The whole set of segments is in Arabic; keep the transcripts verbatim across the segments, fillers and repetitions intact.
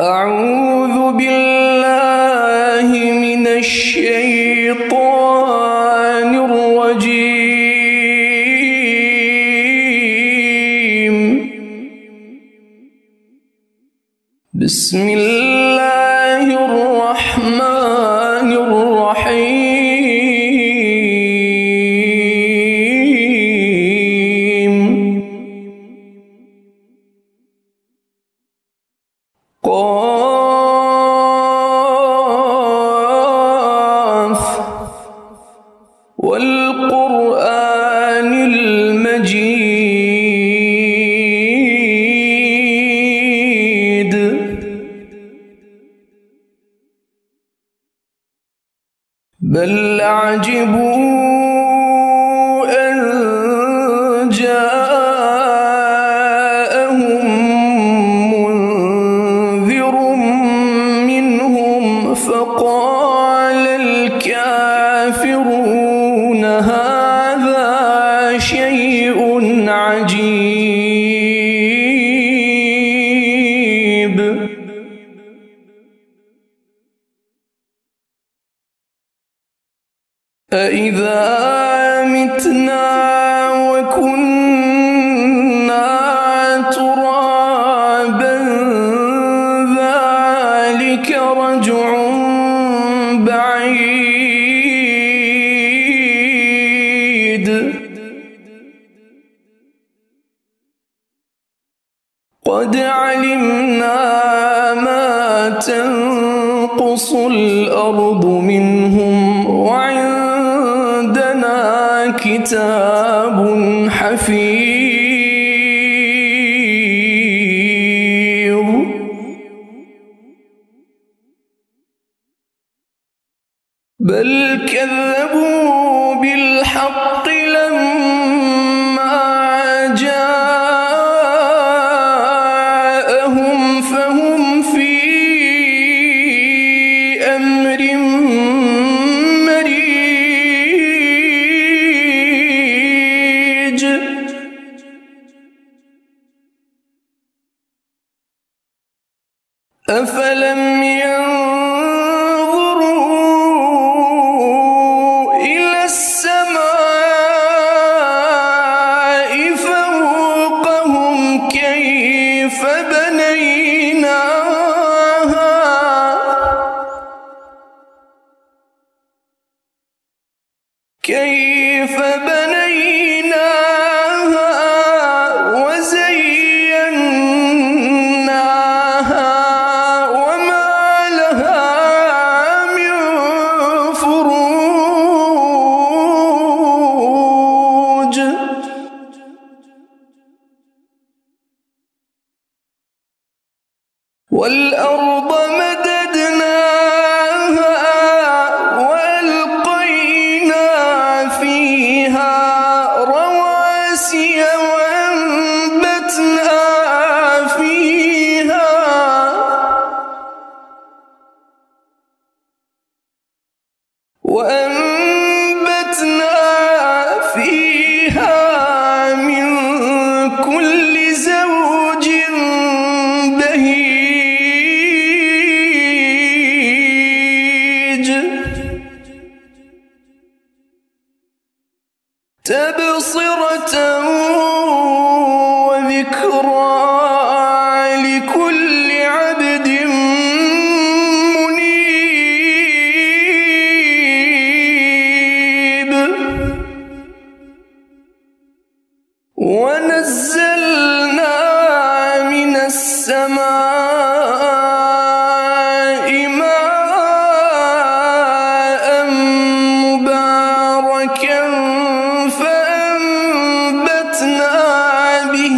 أعوذ بالله من الشيطان الرجيم. بسم الله الرحمن الرحيم. قاف والقرآن المجيد. بل عجبوا أن جاءهم منذر منهم فقال الكافرون هذا شيء عجيب. أإذا متنا وكنا ترابا ذلك رجع بعيد. قد علمنا ما تنقص الأرض منهم وعندنا كتاب حفيظ. بل كذبوا بالحق لما جاءهم فهم في أمر مريج. أفلم ينظروا إلى السماء فوقهم كيف بنيناها كيف بنيناها وزيناها وما لها من فروج. والأرض مددناها وألقينا فيها رواسي وأنبتنا فيها وأنبتنا فيها من كل زوج بهيج. تبصرة وذكرى لكل عبد منيب. ونزلنا من السماء ماء مباركا فأنبتنا به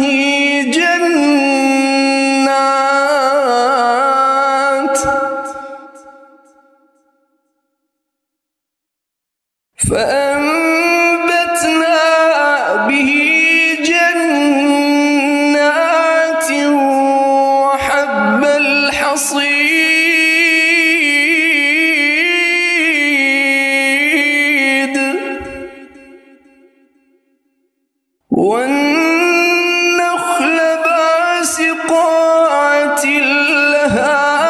جنات فأنبتنا به جنات وحب الحصيد. والنخل باسقات لها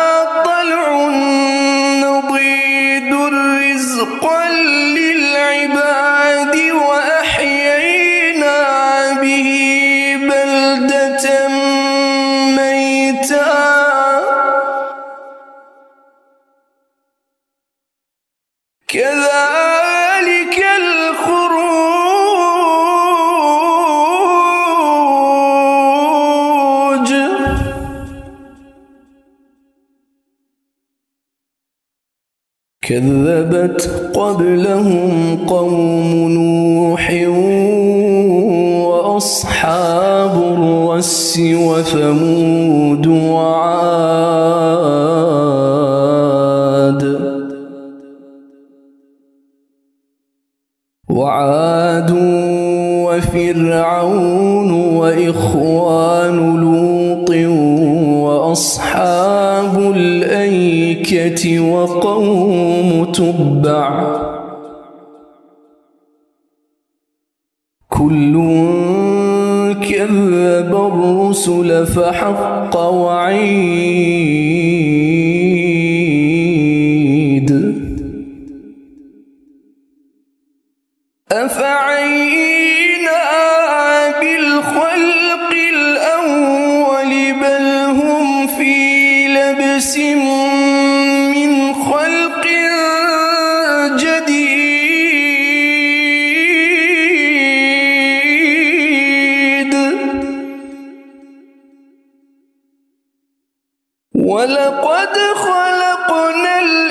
كذبت قبلهم قوم نوح وأصحاب الرس وثمود وعاد وعاد وفرعون وإخوان لوط وأصحاب الأيكة وقوم تبع كل كذب الرسل فحق وعيد أفعينا بالخلق الأول بل هم في لبس من خلق جديد ولقد خلقنا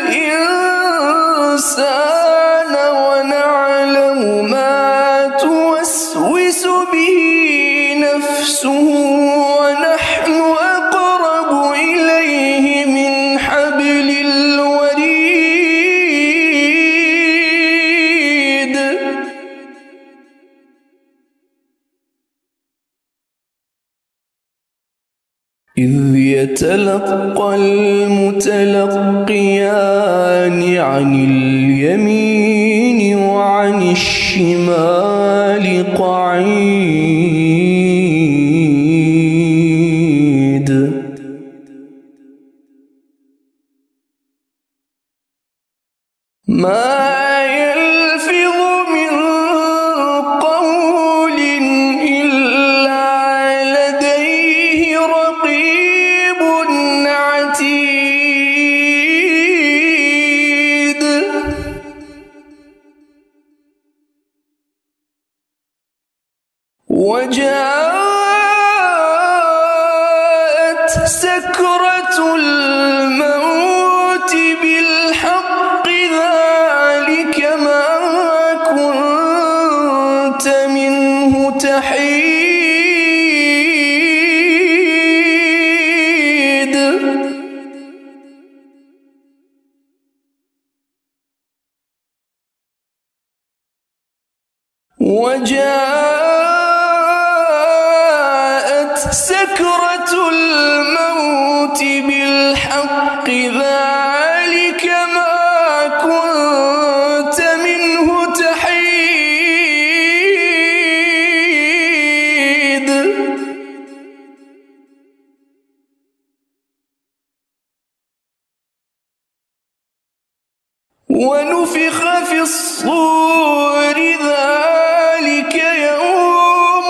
الإنسان ونعلم ما توسوس به نفسه ونحن أقرب إليه من حبل الوريد إذ يتلقى المتلقيان عن اليمين وعن الشمال قعيد ما يلفظ من قول إلا لديه رقيب عتيد وجاءت سكرة الموت بالحق ذلك ما كنت منه تحيد وجاءت سكرة الموت بالحق ذلك ما كنت منه تحيد ونفخ في الصور ذلك يوم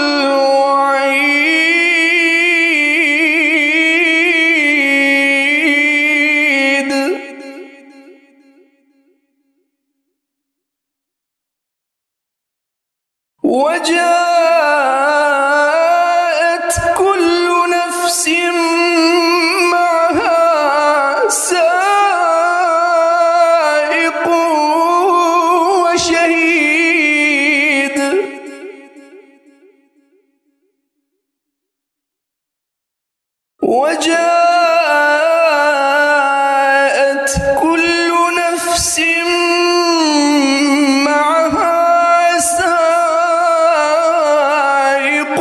الوعيد وجاءت كل نفس معها سائق وشهيد وجاءت كل نفس معها سائق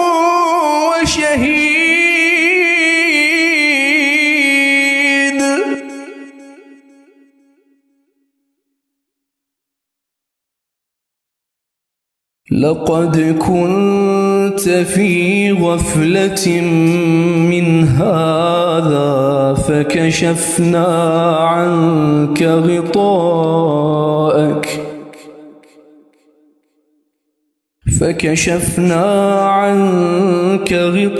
وشهيد لقد كنت في غفلة من هذا فكشفنا عنك غطاءك فكشفنا عنك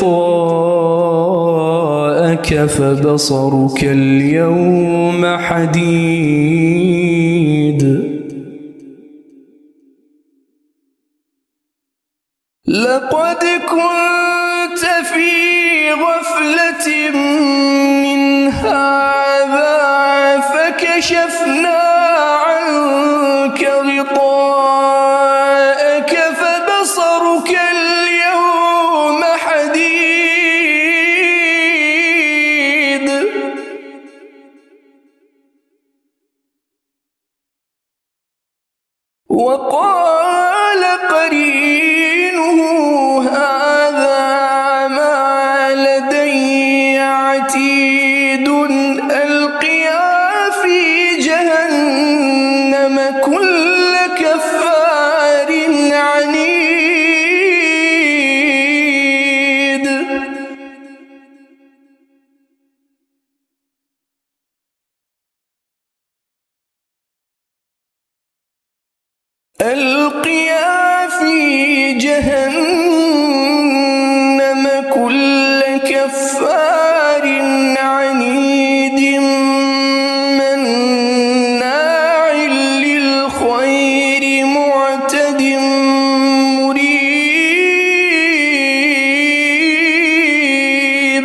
غطاءك فبصرك اليوم حديد لقد كنت في غفلة من هذا فكشفنا وقال قرينه هذا ما لدي عتيد ألقيا في جهنم كل كفار عنيد ألقيا في جهنم كل كفار عنيد مناع للخير معتد مريب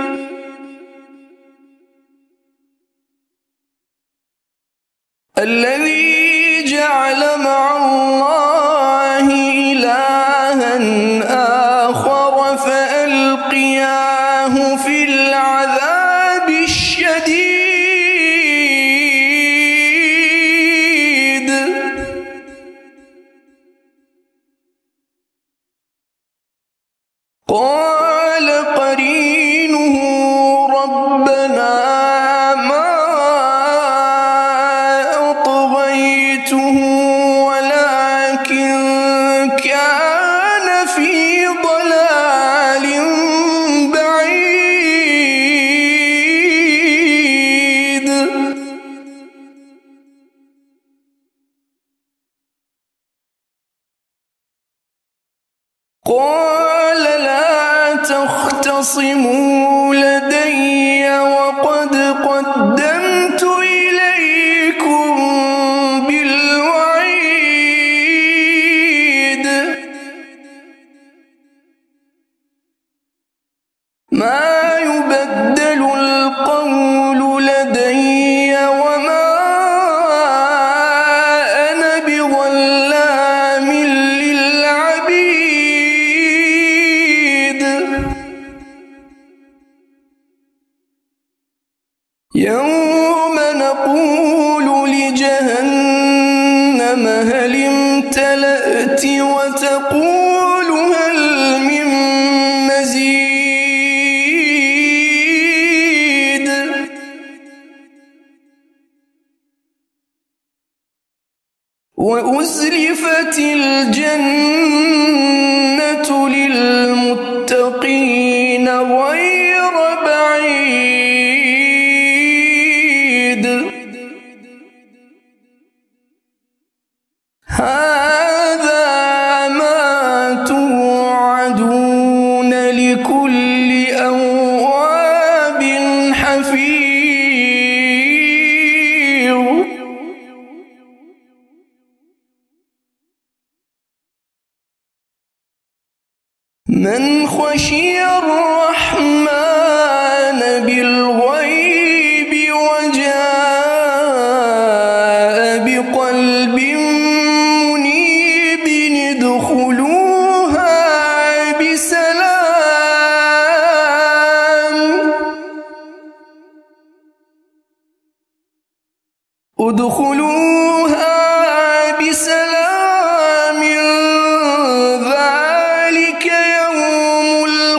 الذي جعل مع الله إلها آخر فألقياه في العذاب الشديد قال قرينه ربنا ما أطغيته ولكن كان في ضلال بعيد قال لا تختصموا لدي وقد قدمت إليكم بالوعيد ما يبدل القول لدي وما أنا بظلام للعبيد يوم نقول لجهنم هل امتلأت وتقول هل من مزيد وأزلفت الجنة للمتقين غير بعيد هذا ما توعدون لكل أواب حفيظ من خشي الرحمن بالغيب وجاء بقلب منيب ادخلوها بسلام ادخلوها بسلام ذلك يوم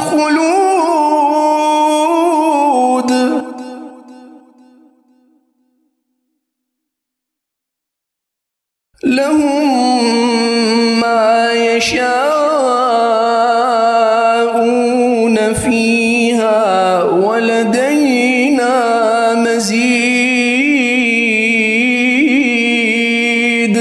الخلود لهم ما يشاءون فيها ولدينا مزيد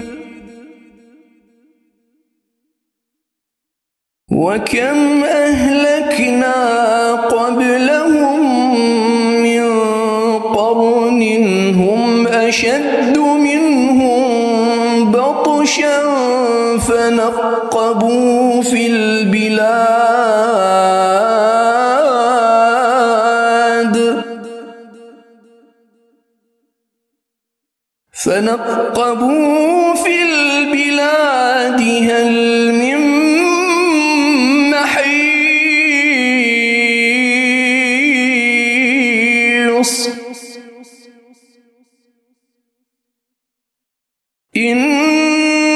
وكم أهلكنا قبلهم من قرن هم أشد منهم بطشا فنقبوا في البلاد فنقبوا في البلاد هل من محيص إن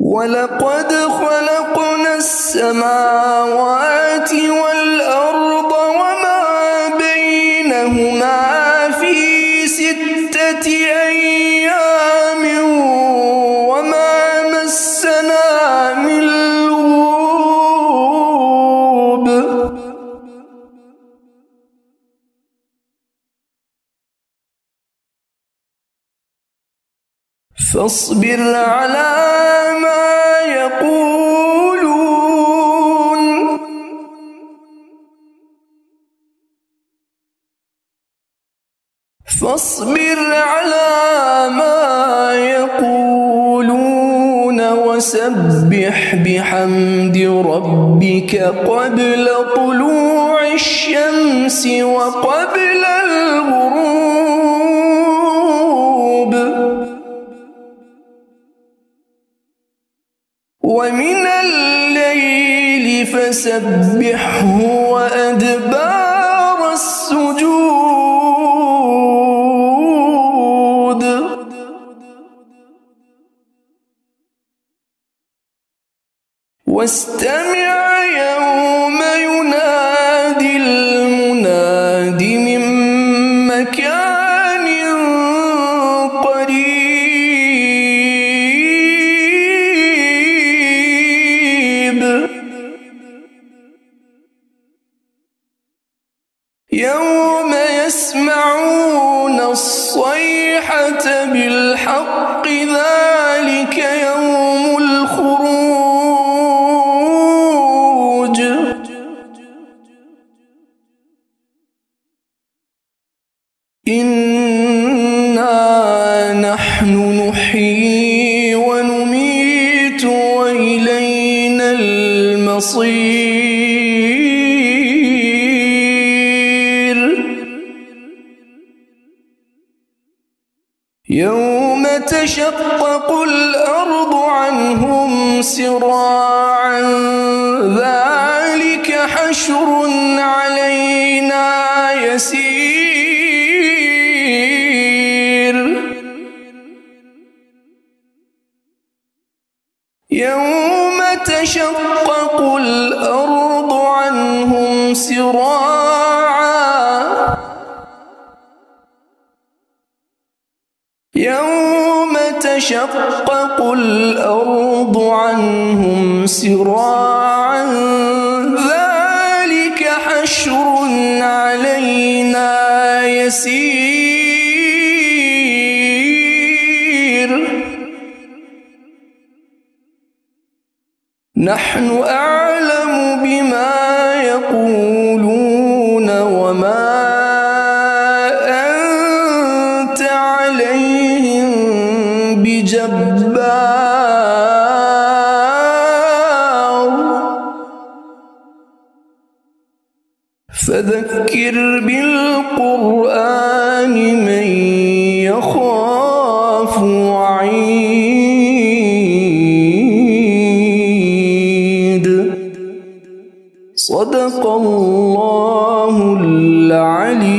ولقد خلقنا السماوات والأرض وما بينهما في ستة أيام وما مسنا من لغوب فاصبر على ما يقولون فاصبر على ما يقولون وسبح بحمد ربك قبل طلوع الشمس وقبل الغروب ومن الليل فسبحه وأدبار السجود واستمع يوم ينادي المناد من مكان قريب يوم يسمعون الصيحة بالحق ذلك يوم الخروج إنا نحن نحيي ونميت وإلينا المصير يوم تشقق الأرض عنهم سراعا ذلك حشر علينا يسير يوم تشقق الأرض عنهم سراعا يوم تشقق الأرض عنهم سراعا ذلك حشر علينا يسير نحن أعلم بما يقولون وما أنت عليهم بجبار فذكر بالقرآن من يخاف وعيد صدق الله العلي